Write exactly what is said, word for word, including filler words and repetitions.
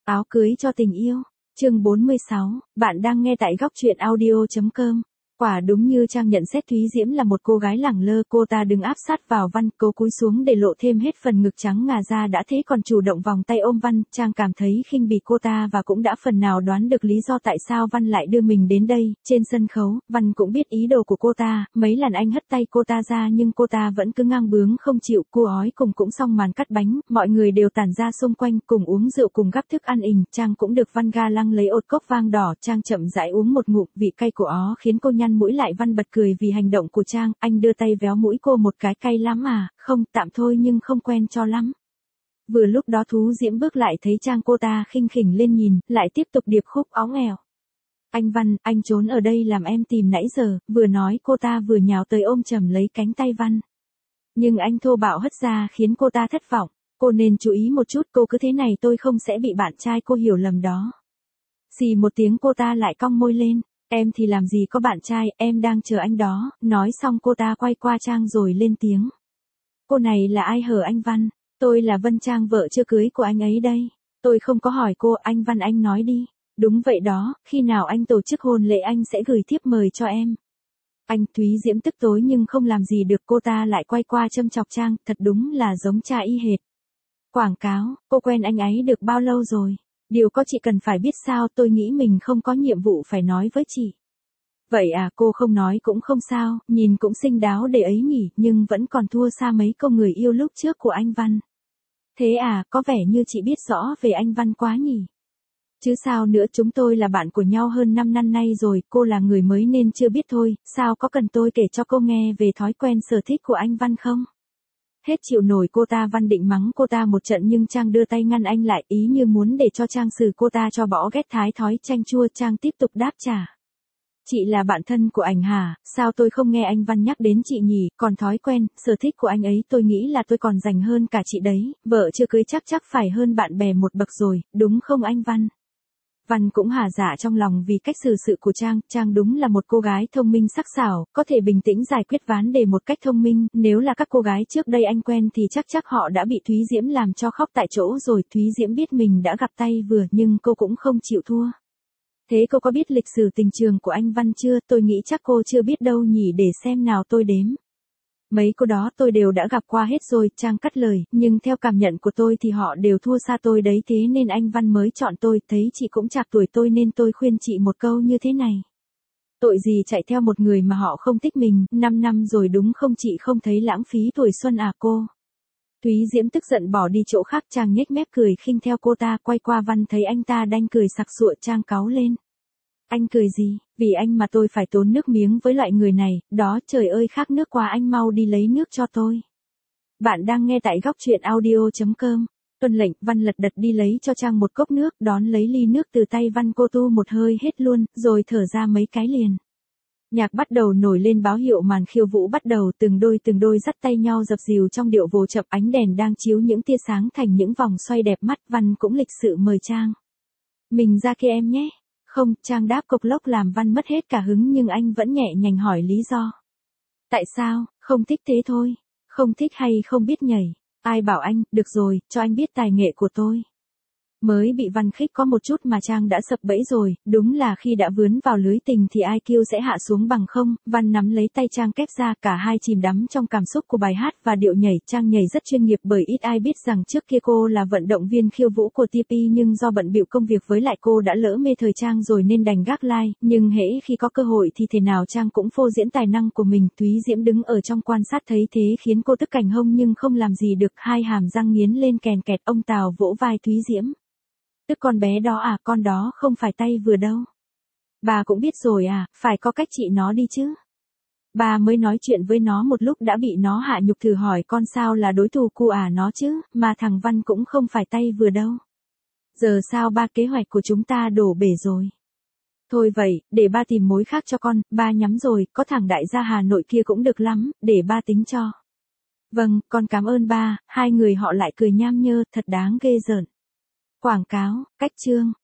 Áo cưới cho tình yêu. Chương bốn mươi sáu, bạn đang nghe tại góc truyện audio chấm com. Quả đúng như Trang nhận xét, Thúy Diễm là một cô gái lẳng lơ, cô ta đứng áp sát vào Văn, cố cúi xuống để lộ thêm hết phần ngực trắng ngà ra, đã thế còn chủ động vòng tay ôm Văn. Trang cảm thấy khinh bỉ cô ta và cũng đã phần nào đoán được lý do tại sao Văn lại đưa mình đến đây. Trên sân khấu, Văn cũng biết ý đồ của cô ta, mấy lần anh hất tay cô ta ra nhưng cô ta vẫn cứ ngang bướng không chịu. Cô ói cùng cũng xong màn cắt bánh, mọi người đều tản ra xung quanh, cùng uống rượu cùng gắp thức ăn ình. Trang cũng được Văn ga lăng lấy ột cốc vang đỏ, Trang chậm rãi uống một ngụm, vị cay của ó khiến cô nhăn mũi lại. Văn bật cười vì hành động của Trang, anh đưa tay véo mũi cô một cái, cay lắm à? Không, tạm thôi nhưng không quen cho lắm. Vừa lúc đó Thú Diễm bước lại thấy Trang, cô ta khinh khỉnh lên nhìn, lại tiếp tục điệp khúc óng ẻo. Anh Văn, anh trốn ở đây làm em tìm nãy giờ, vừa nói cô ta vừa nhào tới ôm chầm lấy cánh tay Văn. Nhưng anh thô bạo hất ra khiến cô ta thất vọng, cô nên chú ý một chút, cô cứ thế này tôi không sẽ bị bạn trai cô hiểu lầm đó. Xì một tiếng cô ta lại cong môi lên. Em thì làm gì có bạn trai, em đang chờ anh đó. Nói xong cô ta quay qua Trang rồi lên tiếng. Cô này là ai hở anh Văn? Tôi là Vân Trang, vợ chưa cưới của anh ấy đây. Tôi không có hỏi cô, anh Văn anh nói đi. Đúng vậy đó, khi nào anh tổ chức hôn lễ anh sẽ gửi thiếp mời cho em. Anh. Thúy Diễm tức tối nhưng không làm gì được, cô ta lại quay qua châm chọc Trang, thật đúng là giống cha y hệt. Quảng cáo, cô quen anh ấy được bao lâu rồi? Điều có chị cần phải biết sao, tôi nghĩ mình không có nhiệm vụ phải nói với chị. Vậy à, cô không nói cũng không sao, nhìn cũng xinh đáo để ấy nhỉ, nhưng vẫn còn thua xa mấy cô người yêu lúc trước của anh Văn. Thế à, có vẻ như chị biết rõ về anh Văn quá nhỉ. Chứ sao nữa, chúng tôi là bạn của nhau hơn năm năm nay rồi, cô là người mới nên chưa biết thôi, sao có cần tôi kể cho cô nghe về thói quen sở thích của anh Văn không? Hết chịu nổi cô ta, Văn định mắng cô ta một trận nhưng Trang đưa tay ngăn anh lại, ý như muốn để cho Trang xử cô ta cho bỏ ghét thái thói chanh chua. Trang tiếp tục đáp trả. Chị là bạn thân của anh hả? Sao tôi không nghe anh Văn nhắc đến chị nhỉ? Còn thói quen, sở thích của anh ấy tôi nghĩ là tôi còn dành hơn cả chị đấy, vợ chưa cưới chắc chắc phải hơn bạn bè một bậc rồi, đúng không anh Văn? Văn cũng hả dạ trong lòng vì cách xử sự của Trang. Trang đúng là một cô gái thông minh sắc sảo, có thể bình tĩnh giải quyết vấn đề một cách thông minh. Nếu là các cô gái trước đây anh quen thì chắc chắc họ đã bị Thúy Diễm làm cho khóc tại chỗ rồi. Thúy Diễm biết mình đã gặp tay vừa nhưng cô cũng không chịu thua. Thế cô có biết lịch sử tình trường của anh Văn chưa? Tôi nghĩ chắc cô chưa biết đâu nhỉ, để xem nào tôi đếm. Mấy cô đó tôi đều đã gặp qua hết rồi. Trang cắt lời, nhưng theo cảm nhận của tôi thì họ đều thua xa tôi đấy, thế nên anh Văn mới chọn tôi, thấy chị cũng chạc tuổi tôi nên tôi khuyên chị một câu như thế này. Tội gì chạy theo một người mà họ không thích mình, năm năm rồi đúng không, chị không thấy lãng phí tuổi xuân à cô? Thúy Diễm tức giận bỏ đi chỗ khác. Trang nhếch mép cười khinh theo cô ta, quay qua Văn thấy anh ta đanh cười sặc sụa. Trang cáu lên. Anh cười gì, vì anh mà tôi phải tốn nước miếng với loại người này, đó trời ơi khát nước quá, anh mau đi lấy nước cho tôi. Bạn đang nghe tại góc truyện audio chấm com. Tuân lệnh, Văn lật đật đi lấy cho Trang một cốc nước, đón lấy ly nước từ tay Văn, cô tu một hơi hết luôn, rồi thở ra mấy cái liền. Nhạc bắt đầu nổi lên báo hiệu màn khiêu vũ bắt đầu, từng đôi từng đôi dắt tay nhau dập dìu trong điệu vồ chậm, ánh đèn đang chiếu những tia sáng thành những vòng xoay đẹp mắt. Văn cũng lịch sự mời Trang. Mình ra kia em nhé. Không, Trang đáp cộc lốc làm Văn mất hết cả hứng nhưng anh vẫn nhẹ nhàng hỏi lý do. Tại sao, không thích thế thôi. Không thích hay không biết nhảy? Ai bảo anh, được rồi, cho anh biết tài nghệ của tôi. Mới bị Văn khích có một chút mà Trang đã sập bẫy rồi, đúng là khi đã vướng vào lưới tình thì i kiu sẽ hạ xuống bằng không. Văn nắm lấy tay Trang kép ra, cả hai chìm đắm trong cảm xúc của bài hát và điệu nhảy. Trang nhảy rất chuyên nghiệp bởi ít ai biết rằng trước kia cô là vận động viên khiêu vũ của tê pê nhưng do bận bịu công việc với lại cô đã lỡ mê thời Trang rồi nên đành gác like, nhưng hễ khi có cơ hội thì thể nào Trang cũng phô diễn tài năng của mình. Thúy Diễm đứng ở trong quan sát thấy thế khiến cô tức cảnh hông nhưng không làm gì được, hai hàm răng nghiến lên kèn kẹt. Ông Tào vỗ vai Thúy Diễm. Tức con bé đó à, con đó không phải tay vừa đâu. Bà cũng biết rồi à, phải có cách trị nó đi chứ. Bà mới nói chuyện với nó một lúc đã bị nó hạ nhục, thử hỏi con sao là đối thủ của à nó chứ, mà thằng Văn cũng không phải tay vừa đâu. Giờ sao ba, kế hoạch của chúng ta đổ bể rồi. Thôi vậy, để ba tìm mối khác cho con, ba nhắm rồi, có thằng đại gia Hà Nội kia cũng được lắm, để ba tính cho. Vâng, con cảm ơn ba. Hai người họ lại cười nham nhơ, thật đáng ghê rợn. Quảng cáo, cách chương.